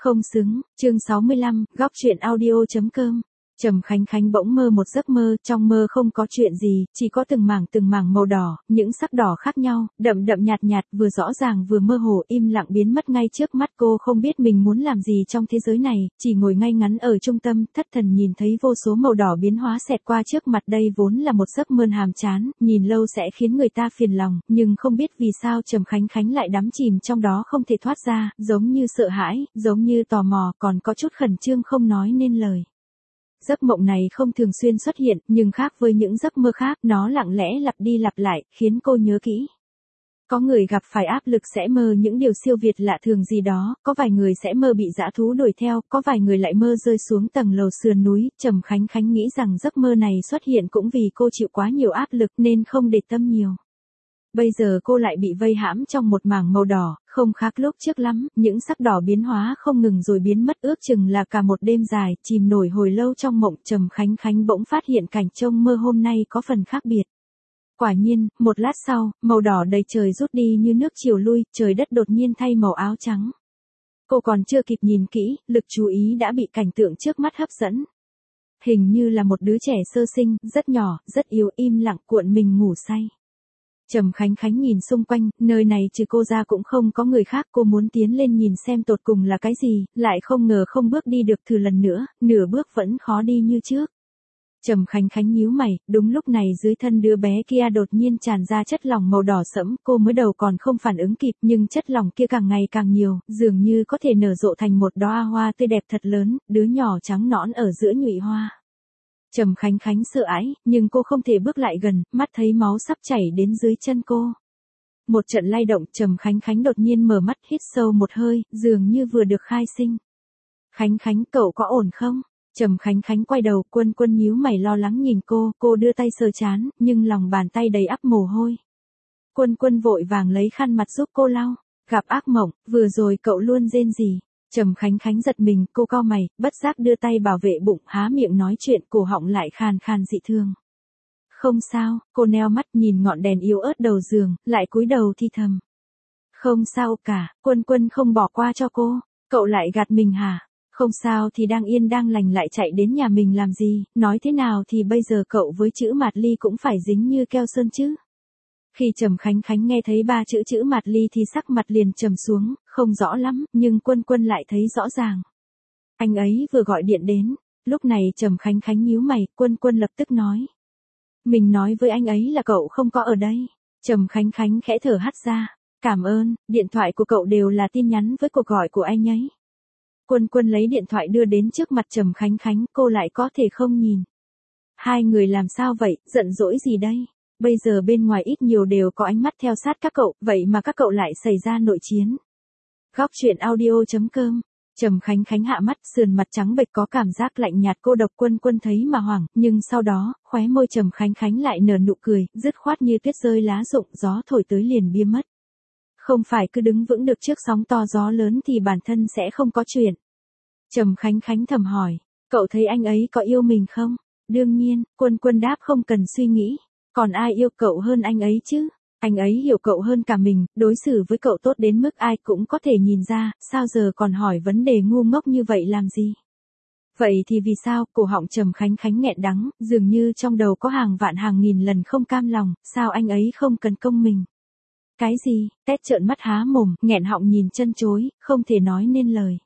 Không xứng, chương 65, góc truyện audio.com. Trầm Khánh Khánh bỗng mơ một giấc mơ, trong mơ không có chuyện gì, chỉ có từng mảng màu đỏ, những sắc đỏ khác nhau, đậm đậm nhạt nhạt, vừa rõ ràng vừa mơ hồ, im lặng biến mất ngay trước mắt cô, không biết mình muốn làm gì trong thế giới này, chỉ ngồi ngay ngắn ở trung tâm, thất thần nhìn thấy vô số màu đỏ biến hóa xẹt qua trước mặt. Đây vốn là một giấc mơ hàm chán, nhìn lâu sẽ khiến người ta phiền lòng, nhưng không biết vì sao Trầm Khánh Khánh lại đắm chìm trong đó không thể thoát ra, giống như sợ hãi, giống như tò mò, còn có chút khẩn trương không nói nên lời. Giấc mộng này không thường xuyên xuất hiện, nhưng khác với những giấc mơ khác, nó lặng lẽ lặp đi lặp lại, khiến cô nhớ kỹ. Có người gặp phải áp lực sẽ mơ những điều siêu việt lạ thường gì đó, có vài người sẽ mơ bị dã thú đuổi theo, có vài người lại mơ rơi xuống tầng lầu sườn núi. Trầm Khánh Khánh nghĩ rằng giấc mơ này xuất hiện cũng vì cô chịu quá nhiều áp lực nên không để tâm nhiều. Bây giờ cô lại bị vây hãm trong một mảng màu đỏ, không khác lúc trước lắm, những sắc đỏ biến hóa không ngừng rồi biến mất, ước chừng là cả một đêm dài, chìm nổi hồi lâu trong mộng. Trầm Khánh Khánh bỗng phát hiện cảnh trông mơ hôm nay có phần khác biệt. Quả nhiên, một lát sau, màu đỏ đầy trời rút đi như nước chiều lui, trời đất đột nhiên thay màu áo trắng. Cô còn chưa kịp nhìn kỹ, lực chú ý đã bị cảnh tượng trước mắt hấp dẫn. Hình như là một đứa trẻ sơ sinh, rất nhỏ, rất yếu, im lặng cuộn mình ngủ say. Trầm Khánh Khánh nhìn xung quanh, nơi này trừ cô ra cũng không có người khác, cô muốn tiến lên nhìn xem tột cùng là cái gì, lại không ngờ không bước đi được, thử lần nữa, nửa bước vẫn khó đi như trước. Trầm Khánh Khánh nhíu mày, đúng lúc này dưới thân đứa bé kia đột nhiên tràn ra chất lỏng màu đỏ sẫm, cô mới đầu còn không phản ứng kịp, nhưng chất lỏng kia càng ngày càng nhiều, dường như có thể nở rộ thành một đóa hoa tươi đẹp thật lớn, đứa nhỏ trắng nõn ở giữa nhụy hoa. Trầm Khánh Khánh sợ ái, nhưng cô không thể bước lại gần, mắt thấy máu sắp chảy đến dưới chân cô. Một trận lay động, Trầm Khánh Khánh đột nhiên mở mắt, hít sâu một hơi, dường như vừa được khai sinh. Khánh Khánh, cậu có ổn không? Trầm Khánh Khánh quay đầu, Quân Quân nhíu mày lo lắng nhìn cô đưa tay sờ trán, nhưng lòng bàn tay đầy ắp mồ hôi. Quân Quân vội vàng lấy khăn mặt giúp cô lau. Gặp ác mộng, vừa rồi cậu luôn rên rỉ. Trầm Khánh Khánh giật mình, cô cau mày, bất giác đưa tay bảo vệ bụng, há miệng nói chuyện, cổ họng lại khàn khàn dị thường. Không sao, cô neo mắt nhìn ngọn đèn yếu ớt đầu giường, lại cúi đầu thi thầm. Không sao cả, Quân Quân không bỏ qua cho cô, cậu lại gạt mình hả? Không sao thì đang yên đang lành lại chạy đến nhà mình làm gì, nói thế nào thì bây giờ cậu với chữ Mạt Ly cũng phải dính như keo sơn chứ. Khi Trầm Khánh Khánh nghe thấy ba chữ Mạt Ly thì sắc mặt liền trầm xuống, không rõ lắm, nhưng Quân Quân lại thấy rõ ràng. Anh ấy vừa gọi điện đến, lúc này Trầm Khánh Khánh nhíu mày, Quân Quân lập tức nói. Mình nói với anh ấy là cậu không có ở đây. Trầm Khánh Khánh khẽ thở hắt ra, cảm ơn, điện thoại của cậu đều là tin nhắn với cuộc gọi của anh ấy. Quân Quân lấy điện thoại đưa đến trước mặt Trầm Khánh Khánh, cô lại có thể không nhìn. Hai người làm sao vậy, giận dỗi gì đây? Bây giờ bên ngoài ít nhiều đều có ánh mắt theo sát các cậu, vậy mà các cậu lại xảy ra nội chiến. Góc truyện audio.com. Trầm Khánh Khánh hạ mắt, sườn mặt trắng bệch có cảm giác lạnh nhạt cô độc. Quân Quân thấy mà hoảng, nhưng sau đó, khóe môi Trầm Khánh Khánh lại nở nụ cười, dứt khoát như tuyết rơi lá rụng, gió thổi tới liền bia mất. Không phải cứ đứng vững được trước sóng to gió lớn thì bản thân sẽ không có chuyện. Trầm Khánh Khánh thầm hỏi, cậu thấy anh ấy có yêu mình không? Đương nhiên, Quân Quân đáp không cần suy nghĩ. Còn ai yêu cậu hơn anh ấy chứ? Anh ấy hiểu cậu hơn cả mình, đối xử với cậu tốt đến mức ai cũng có thể nhìn ra, sao giờ còn hỏi vấn đề ngu ngốc như vậy làm gì? Vậy thì vì sao? Cổ họng Trầm Khánh Khánh nghẹn đắng, dường như trong đầu có hàng vạn hàng nghìn lần không cam lòng, sao anh ấy không cần công mình? Cái gì? Tét trợn mắt há mồm, nghẹn họng nhìn chân chối, không thể nói nên lời.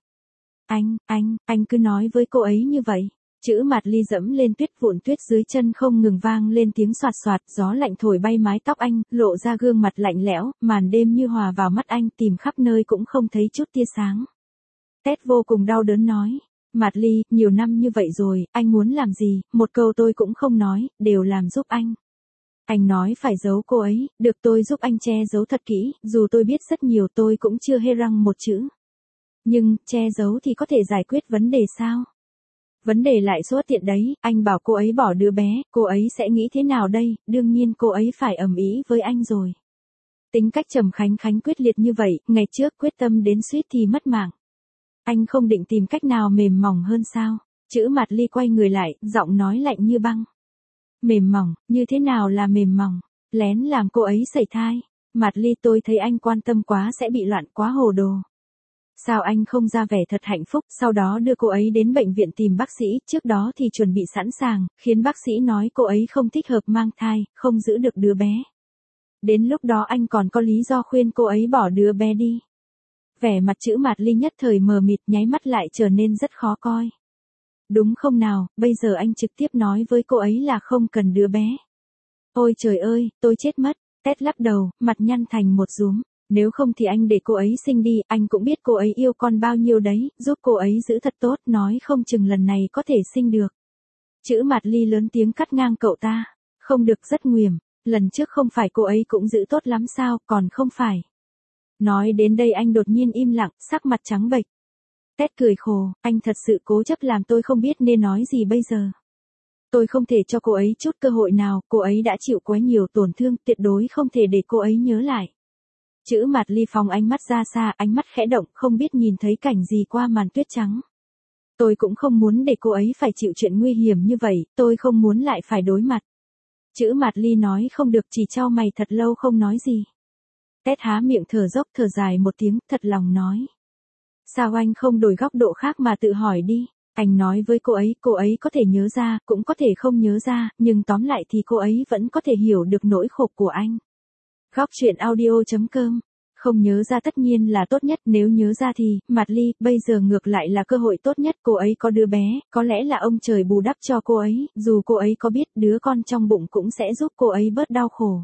Anh cứ nói với cô ấy như vậy. Chữ Mạt Ly dẫm lên tuyết, vụn tuyết dưới chân không ngừng vang lên tiếng xoạt xoạt, gió lạnh thổi bay mái tóc anh, lộ ra gương mặt lạnh lẽo, màn đêm như hòa vào mắt anh, tìm khắp nơi cũng không thấy chút tia sáng. Tét vô cùng đau đớn nói, Mạt Ly, nhiều năm như vậy rồi, anh muốn làm gì, một câu tôi cũng không nói, đều làm giúp anh. Anh nói phải giấu cô ấy, được tôi giúp anh che giấu thật kỹ, dù tôi biết rất nhiều tôi cũng chưa hê răng một chữ. Nhưng, che giấu thì có thể giải quyết vấn đề sao? Vấn đề lại xuất hiện đấy, anh bảo cô ấy bỏ đứa bé, cô ấy sẽ nghĩ thế nào đây, đương nhiên cô ấy phải ầm ĩ với anh rồi. Tính cách Trầm Khánh Khánh quyết liệt như vậy, ngày trước quyết tâm đến suýt thì mất mạng. Anh không định tìm cách nào mềm mỏng hơn sao? Chữ Mạt Ly quay người lại, giọng nói lạnh như băng. Mềm mỏng, như thế nào là mềm mỏng? Lén làm cô ấy sẩy thai. Mạt Ly, tôi thấy anh quan tâm quá sẽ bị loạn quá hồ đồ. Sao anh không ra vẻ thật hạnh phúc, sau đó đưa cô ấy đến bệnh viện tìm bác sĩ, trước đó thì chuẩn bị sẵn sàng, khiến bác sĩ nói cô ấy không thích hợp mang thai, không giữ được đứa bé. Đến lúc đó anh còn có lý do khuyên cô ấy bỏ đứa bé đi. Vẻ mặt chữ Mạt Ly nhất thời mờ mịt, nháy mắt lại trở nên rất khó coi. Đúng không nào, bây giờ anh trực tiếp nói với cô ấy là không cần đứa bé. Ôi trời ơi, tôi chết mất. Tét lắc đầu, mặt nhăn thành một rúm. Nếu không thì anh để cô ấy sinh đi, anh cũng biết cô ấy yêu con bao nhiêu đấy, giúp cô ấy giữ thật tốt, nói không chừng lần này có thể sinh được. Chữ Mạt Ly lớn tiếng cắt ngang cậu ta. Không được, rất nguềm. Lần trước không phải cô ấy cũng giữ tốt lắm sao, còn không phải. Nói đến đây anh đột nhiên im lặng, sắc mặt trắng bệch. Tét cười khổ, anh thật sự cố chấp làm tôi không biết nên nói gì bây giờ. Tôi không thể cho cô ấy chút cơ hội nào, cô ấy đã chịu quá nhiều tổn thương, tuyệt đối không thể để cô ấy nhớ lại. Chữ Mạt Ly phóng ánh mắt ra xa, ánh mắt khẽ động, không biết nhìn thấy cảnh gì qua màn tuyết trắng. Tôi cũng không muốn để cô ấy phải chịu chuyện nguy hiểm như vậy, tôi không muốn lại phải đối mặt. Chữ Mạt Ly nói không được, chỉ chau mày thật lâu không nói gì. Tét há miệng thở dốc thở dài một tiếng, thật lòng nói. Sao anh không đổi góc độ khác mà tự hỏi đi? Anh nói với cô ấy có thể nhớ ra, cũng có thể không nhớ ra, nhưng tóm lại thì cô ấy vẫn có thể hiểu được nỗi khổ của anh. Góc truyện audio.com. Không nhớ ra tất nhiên là tốt nhất, nếu nhớ ra thì, Mạt Ly, bây giờ ngược lại là cơ hội tốt nhất, cô ấy có đứa bé, có lẽ là ông trời bù đắp cho cô ấy, dù cô ấy có biết đứa con trong bụng cũng sẽ giúp cô ấy bớt đau khổ.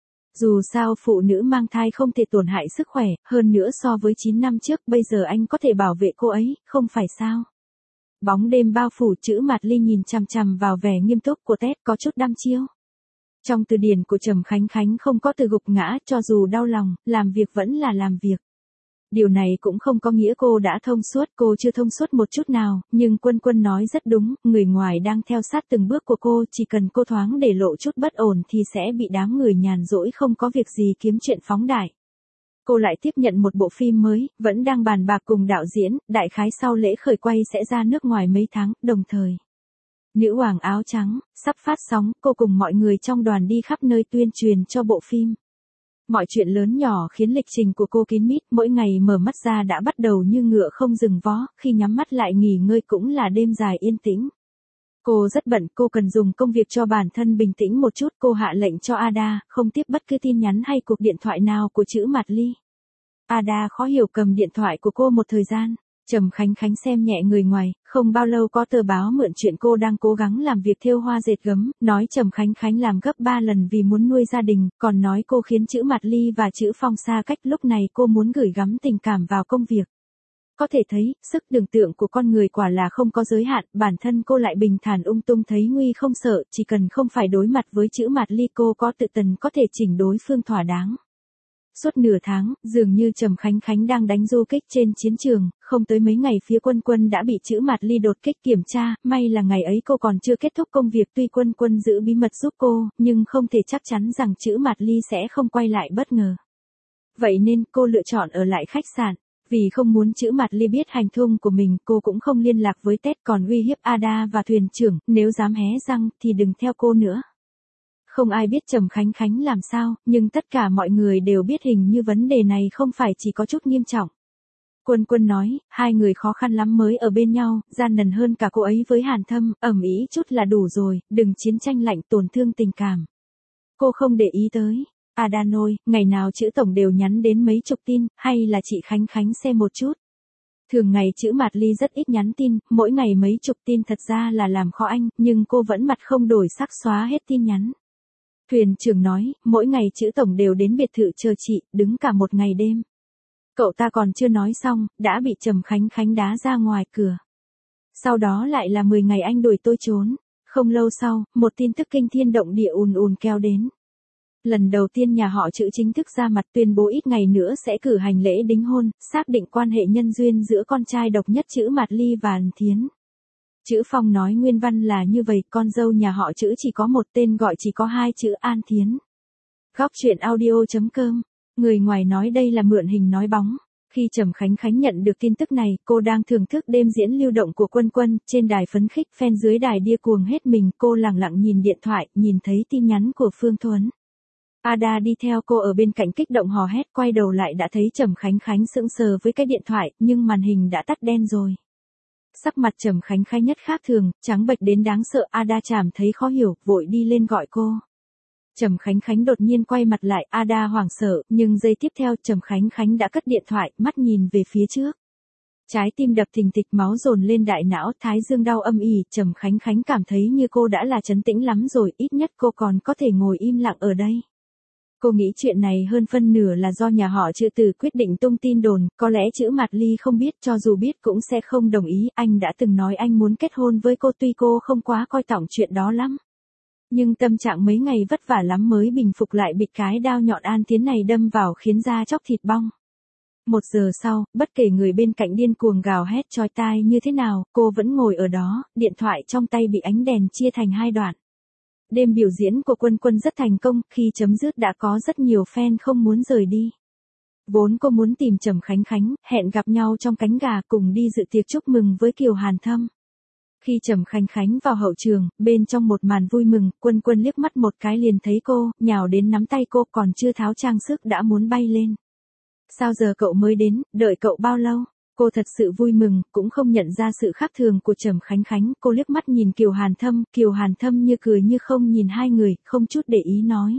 Dù sao phụ nữ mang thai không thể tổn hại sức khỏe, hơn nữa so với 9 năm trước, bây giờ anh có thể bảo vệ cô ấy, không phải sao? Bóng đêm bao phủ, chữ Mạt Ly nhìn chằm chằm vào vẻ nghiêm túc của Tét, có chút đăm chiêu. Trong từ điển của Trầm Khánh Khánh không có từ gục ngã, cho dù đau lòng, làm việc vẫn là làm việc. Điều này cũng không có nghĩa cô đã thông suốt, cô chưa thông suốt một chút nào, nhưng Quân Quân nói rất đúng, người ngoài đang theo sát từng bước của cô, chỉ cần cô thoáng để lộ chút bất ổn thì sẽ bị đám người nhàn rỗi không có việc gì kiếm chuyện phóng đại. Cô lại tiếp nhận một bộ phim mới, vẫn đang bàn bạc cùng đạo diễn, đại khái sau lễ khởi quay sẽ ra nước ngoài mấy tháng, đồng thời. Nữ hoàng áo trắng, sắp phát sóng, cô cùng mọi người trong đoàn đi khắp nơi tuyên truyền cho bộ phim. Mọi chuyện lớn nhỏ khiến lịch trình của cô kín mít, mỗi ngày mở mắt ra đã bắt đầu như ngựa không dừng vó, khi nhắm mắt lại nghỉ ngơi cũng là đêm dài yên tĩnh. Cô rất bận, cô cần dùng công việc cho bản thân bình tĩnh một chút, cô hạ lệnh cho Ada, không tiếp bất cứ tin nhắn hay cuộc điện thoại nào của chữ Mạt Ly. Ada khó hiểu cầm điện thoại của cô một thời gian. Trầm Khánh Khánh xem nhẹ người ngoài, không bao lâu có tờ báo mượn chuyện cô đang cố gắng làm việc thêu hoa dệt gấm, nói Trầm Khánh Khánh làm gấp 3 lần vì muốn nuôi gia đình, còn nói cô khiến chữ Mạt Ly và chữ Phong xa cách, lúc này cô muốn gửi gắm tình cảm vào công việc. Có thể thấy, sức tưởng tượng của con người quả là không có giới hạn, bản thân cô lại bình thản ung tung thấy nguy không sợ, chỉ cần không phải đối mặt với chữ Mạt Ly cô có tự tin có thể chỉnh đối phương thỏa đáng. Suốt nửa tháng, dường như Trầm Khánh Khánh đang đánh du kích trên chiến trường, không tới mấy ngày phía Quân Quân đã bị chữ Mạt Ly đột kích kiểm tra, may là ngày ấy cô còn chưa kết thúc công việc, tuy Quân Quân giữ bí mật giúp cô, nhưng không thể chắc chắn rằng chữ Mạt Ly sẽ không quay lại bất ngờ. Vậy nên cô lựa chọn ở lại khách sạn. Vì không muốn chữ Mạt Ly biết hành tung của mình, cô cũng không liên lạc với Tét, còn uy hiếp Ada và thuyền trưởng, nếu dám hé răng thì đừng theo cô nữa. Không ai biết Trầm Khánh Khánh làm sao, nhưng tất cả mọi người đều biết hình như vấn đề này không phải chỉ có chút nghiêm trọng. Quân Quân nói, hai người khó khăn lắm mới ở bên nhau, gian nần hơn cả cô ấy với Hàn Thâm, ầm ĩ chút là đủ rồi, đừng chiến tranh lạnh tổn thương tình cảm. Cô không để ý tới. Ada nôi, ngày nào chữ tổng đều nhắn đến mấy chục tin, hay là chị Khánh Khánh xem một chút. Thường ngày chữ Mạt Ly rất ít nhắn tin, mỗi ngày mấy chục tin thật ra là làm khó anh, nhưng cô vẫn mặt không đổi sắc xóa hết tin nhắn. Thuyền trưởng nói, mỗi ngày chữ tổng đều đến biệt thự chờ chị, đứng cả một ngày đêm. Cậu ta còn chưa nói xong, đã bị Trầm Khánh Khánh đá ra ngoài cửa. Sau đó lại là 10 ngày anh đuổi tôi trốn. Không lâu sau, một tin tức kinh thiên động địa ùn ùn kéo đến. Lần đầu tiên nhà họ chữ chính thức ra mặt tuyên bố ít ngày nữa sẽ cử hành lễ đính hôn, xác định quan hệ nhân duyên giữa con trai độc nhất chữ Mạt Ly và Ân Thiến. Chữ Phong nói nguyên văn là như vậy, con dâu nhà họ chữ chỉ có một tên gọi, chỉ có hai chữ An Thiến. Góc truyện audio.com. Người ngoài nói đây là mượn hình nói bóng. Khi Trầm Khánh Khánh nhận được tin tức này, cô đang thưởng thức đêm diễn lưu động của Quân Quân, trên đài phấn khích, fan dưới đài điên cuồng hết mình, cô lặng lặng nhìn điện thoại, nhìn thấy tin nhắn của Phương Thuấn. Ada đi theo cô ở bên cạnh kích động hò hét, quay đầu lại đã thấy Trầm Khánh Khánh sững sờ với cái điện thoại, nhưng màn hình đã tắt đen rồi. Sắc mặt Trầm Khánh Khánh nhất khác thường, trắng bệch đến đáng sợ. Ada cảm thấy khó hiểu, vội đi lên gọi cô. Trầm Khánh Khánh đột nhiên quay mặt lại, Ada hoảng sợ, nhưng giây tiếp theo Trầm Khánh Khánh đã cất điện thoại, mắt nhìn về phía trước. Trái tim đập thình thịch, máu dồn lên đại não, thái dương đau âm ỉ. Trầm Khánh Khánh cảm thấy như cô đã là trấn tĩnh lắm rồi, ít nhất cô còn có thể ngồi im lặng ở đây. Cô nghĩ chuyện này hơn phân nửa là do nhà họ Trữ Từ quyết định tung tin đồn, có lẽ Trữ Mạt Ly không biết, cho dù biết cũng sẽ không đồng ý. Anh đã từng nói anh muốn kết hôn với cô, tuy cô không quá coi trọng chuyện đó lắm. Nhưng tâm trạng mấy ngày vất vả lắm mới bình phục lại bị cái đao nhọn An Tiến này đâm vào khiến da chóc thịt bong. 1 giờ sau, bất kể người bên cạnh điên cuồng gào hét chói tai như thế nào, cô vẫn ngồi ở đó, điện thoại trong tay bị ánh đèn chia thành 2 đoạn. Đêm biểu diễn của Quân Quân rất thành công, khi chấm dứt đã có rất nhiều fan không muốn rời đi. Vốn cô muốn tìm Trầm Khánh Khánh, hẹn gặp nhau trong cánh gà cùng đi dự tiệc chúc mừng với Kiều Hàn Thâm. Khi Trầm Khánh Khánh vào hậu trường, bên trong một màn vui mừng, Quân Quân liếc mắt một cái liền thấy cô, nhào đến nắm tay cô, còn chưa tháo trang sức đã muốn bay lên. Sao giờ cậu mới đến, đợi cậu bao lâu? Cô thật sự vui mừng, cũng không nhận ra sự khác thường của Trầm Khánh Khánh. Cô liếc mắt nhìn Kiều Hàn Thâm như cười như không nhìn hai người, không chút để ý nói.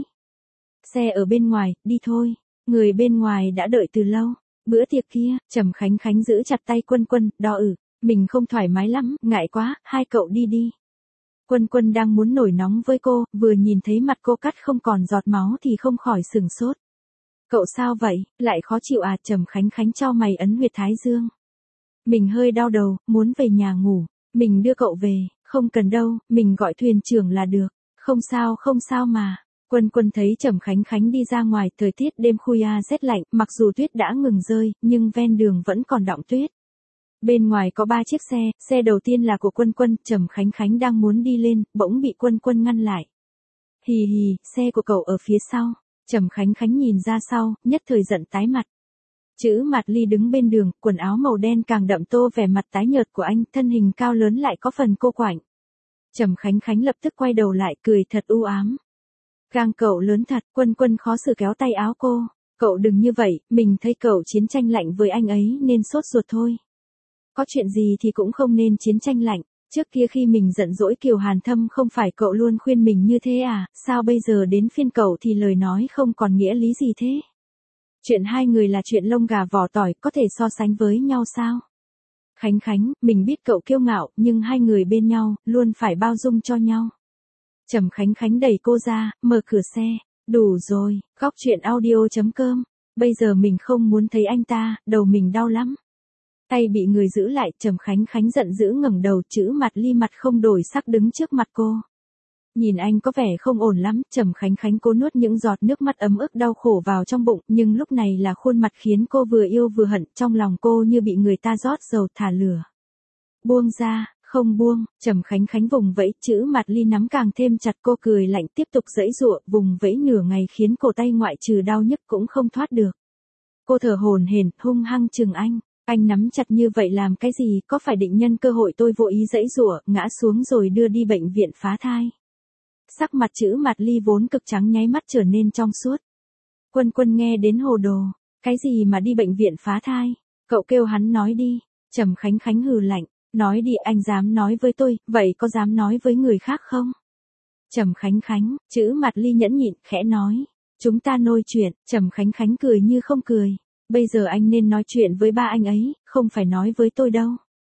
Xe ở bên ngoài, đi thôi. Người bên ngoài đã đợi từ lâu. Bữa tiệc kia, Trầm Khánh Khánh giữ chặt tay Quân Quân, đỏ mình không thoải mái lắm, ngại quá, hai cậu đi đi. Quân Quân đang muốn nổi nóng với cô, vừa nhìn thấy mặt cô cắt không còn giọt máu thì không khỏi sửng sốt. Cậu sao vậy, lại khó chịu à? Trầm Khánh Khánh chau mày ấn huyệt thái dương. Mình hơi đau đầu, muốn về nhà ngủ, mình đưa cậu về, không cần đâu, mình gọi thuyền trưởng là được, không sao mà. Quân Quân thấy Trầm Khánh Khánh đi ra ngoài, thời tiết đêm khuya rét lạnh, mặc dù tuyết đã ngừng rơi, nhưng ven đường vẫn còn đọng tuyết. Bên ngoài có 3 chiếc xe, xe đầu tiên là của Quân Quân, Trầm Khánh Khánh đang muốn đi lên, bỗng bị Quân Quân ngăn lại. Hì hì, xe của cậu ở phía sau. Trầm Khánh Khánh nhìn ra sau, nhất thời giận tái mặt. Trữ Mạt Ly đứng bên đường, quần áo màu đen càng đậm tô vẻ mặt tái nhợt của anh, thân hình cao lớn lại có phần cô quạnh. Trầm Khánh Khánh lập tức quay đầu lại, cười thật u ám. Gang cậu lớn thật. Quân Quân khó xử kéo tay áo cô. Cậu đừng như vậy, mình thấy cậu chiến tranh lạnh với anh ấy nên sốt ruột thôi. Có chuyện gì thì cũng không nên chiến tranh lạnh. Trước kia khi mình giận dỗi Kiều Hàn Thâm không phải cậu luôn khuyên mình như thế à, sao bây giờ đến phiên cậu thì lời nói không còn nghĩa lý gì thế? Chuyện hai người là chuyện lông gà vỏ tỏi, có thể so sánh với nhau sao? Khánh Khánh, mình biết cậu kiêu ngạo, nhưng hai người bên nhau, luôn phải bao dung cho nhau. Trầm Khánh Khánh đẩy cô ra, mở cửa xe. Đủ rồi, góc chuyện audio.com. Bây giờ mình không muốn thấy anh ta, đầu mình đau lắm. Tay bị người giữ lại, Trầm Khánh Khánh giận dữ ngẩng đầu, Trữ Mạt Ly mặt không đổi sắc đứng trước mặt cô. Nhìn anh có vẻ không ổn lắm, Trầm Khánh Khánh cố nuốt những giọt nước mắt ấm ức đau khổ vào trong bụng, nhưng lúc này là khuôn mặt khiến cô vừa yêu vừa hận, trong lòng cô như bị người ta rót dầu thả lửa. Buông ra, không buông. Trầm Khánh Khánh vùng vẫy, Trữ Mạt Ly nắm càng thêm chặt, cô cười lạnh tiếp tục giãy giụa, vùng vẫy nửa ngày khiến cổ tay ngoại trừ đau nhức cũng không thoát được. Cô thở hổn hển, hung hăng chừng anh. Anh nắm chặt như vậy làm cái gì, có phải định nhân cơ hội tôi vô ý giãy giụa, ngã xuống rồi đưa đi bệnh viện phá thai. Sắc mặt Trữ Mạt Ly vốn cực trắng nháy mắt trở nên trong suốt. Quân Quân nghe đến hồ đồ, cái gì mà đi bệnh viện phá thai, cậu kêu hắn nói đi. Trầm Khánh Khánh hừ lạnh, nói đi, anh dám nói với tôi, vậy có dám nói với người khác không? Trầm Khánh Khánh, Trữ Mạt Ly nhẫn nhịn, khẽ nói, chúng ta nôi chuyện. Trầm Khánh Khánh cười như không cười. Bây giờ anh nên nói chuyện với ba anh ấy, không phải nói với tôi đâu.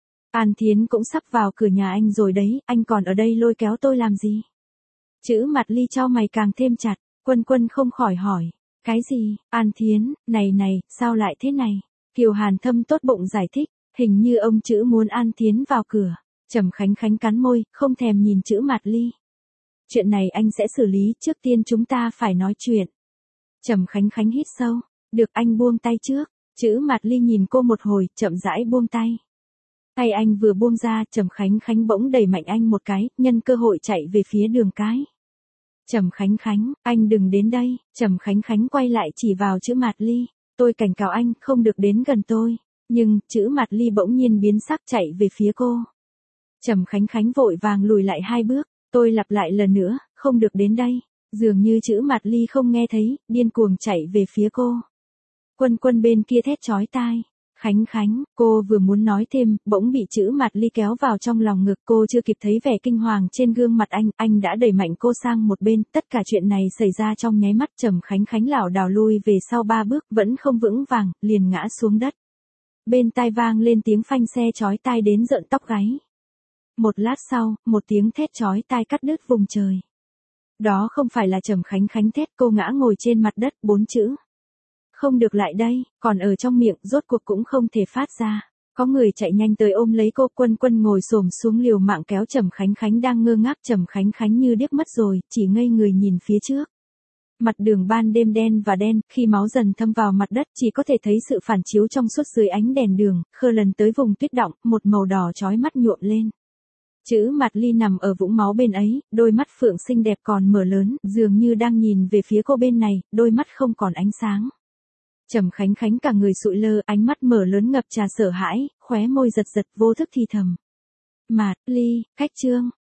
An Thiến cũng sắp vào cửa nhà anh rồi đấy, anh còn ở đây lôi kéo tôi làm gì? Trữ Mạt Ly chau mày càng thêm chặt. Quân Quân không khỏi hỏi, cái gì? An Thiến, này, sao lại thế này? Kiều Hàn Thâm tốt bụng giải thích, hình như ông Trữ muốn An Thiến vào cửa. Trầm Khánh Khánh cắn môi, không thèm nhìn Trữ Mạt Ly. Chuyện này anh sẽ xử lý, trước tiên chúng ta phải nói chuyện. Trầm Khánh Khánh hít sâu. Được, anh buông tay trước. Trữ Mạt Ly nhìn cô một hồi, chậm rãi buông tay. Tay anh vừa buông ra, Trầm Khánh Khánh bỗng đẩy mạnh anh một cái, nhân cơ hội chạy về phía đường cái. Trầm Khánh Khánh, anh đừng đến đây. Trầm Khánh Khánh quay lại chỉ vào Trữ Mạt Ly. Tôi cảnh cáo anh, không được đến gần tôi. Nhưng, Trữ Mạt Ly bỗng nhiên biến sắc chạy về phía cô. Trầm Khánh Khánh vội vàng lùi lại 2 bước. Tôi lặp lại lần nữa, không được đến đây. Dường như chữ Mạt Ly không nghe thấy, điên cuồng chạy về phía cô. Quân Quân bên kia thét chói tai. Khánh Khánh, cô vừa muốn nói thêm, bỗng bị chữ Mạt Ly kéo vào trong lòng ngực, cô chưa kịp thấy vẻ kinh hoàng trên gương mặt anh đã đẩy mạnh cô sang một bên, tất cả chuyện này xảy ra trong nháy mắt. Trầm Khánh Khánh lảo đảo lui về sau 3 bước, vẫn không vững vàng, liền ngã xuống đất. Bên tai vang lên tiếng phanh xe chói tai đến rợn tóc gáy. Một lát sau, một tiếng thét chói tai cắt đứt vùng trời. Đó không phải là Trầm Khánh Khánh thét, cô ngã ngồi trên mặt đất, 4 chữ. Không được lại đây, còn ở trong miệng, rốt cuộc cũng không thể phát ra. Có người chạy nhanh tới ôm lấy cô. Quân Quân ngồi xổm xuống liều mạng kéo Trầm Khánh Khánh đang ngơ ngác. Trầm Khánh Khánh như điếc mất rồi, chỉ ngây người nhìn phía trước. Mặt đường ban đêm đen và đen, khi máu dần thâm vào mặt đất chỉ có thể thấy sự phản chiếu trong suốt dưới ánh đèn đường, khơ lần tới vùng tuyết đọng, một màu đỏ chói mắt nhuộm lên. Chữ Mạt Ly nằm ở vũng máu bên ấy, đôi mắt phượng xinh đẹp còn mở lớn, dường như đang nhìn về phía cô bên này, đôi mắt không còn ánh sáng. Trầm Khánh Khánh cả người sụi lơ, ánh mắt mở lớn ngập tràn sợ hãi, khóe môi giật giật vô thức thì thầm. Mạt Ly, Khách Trương,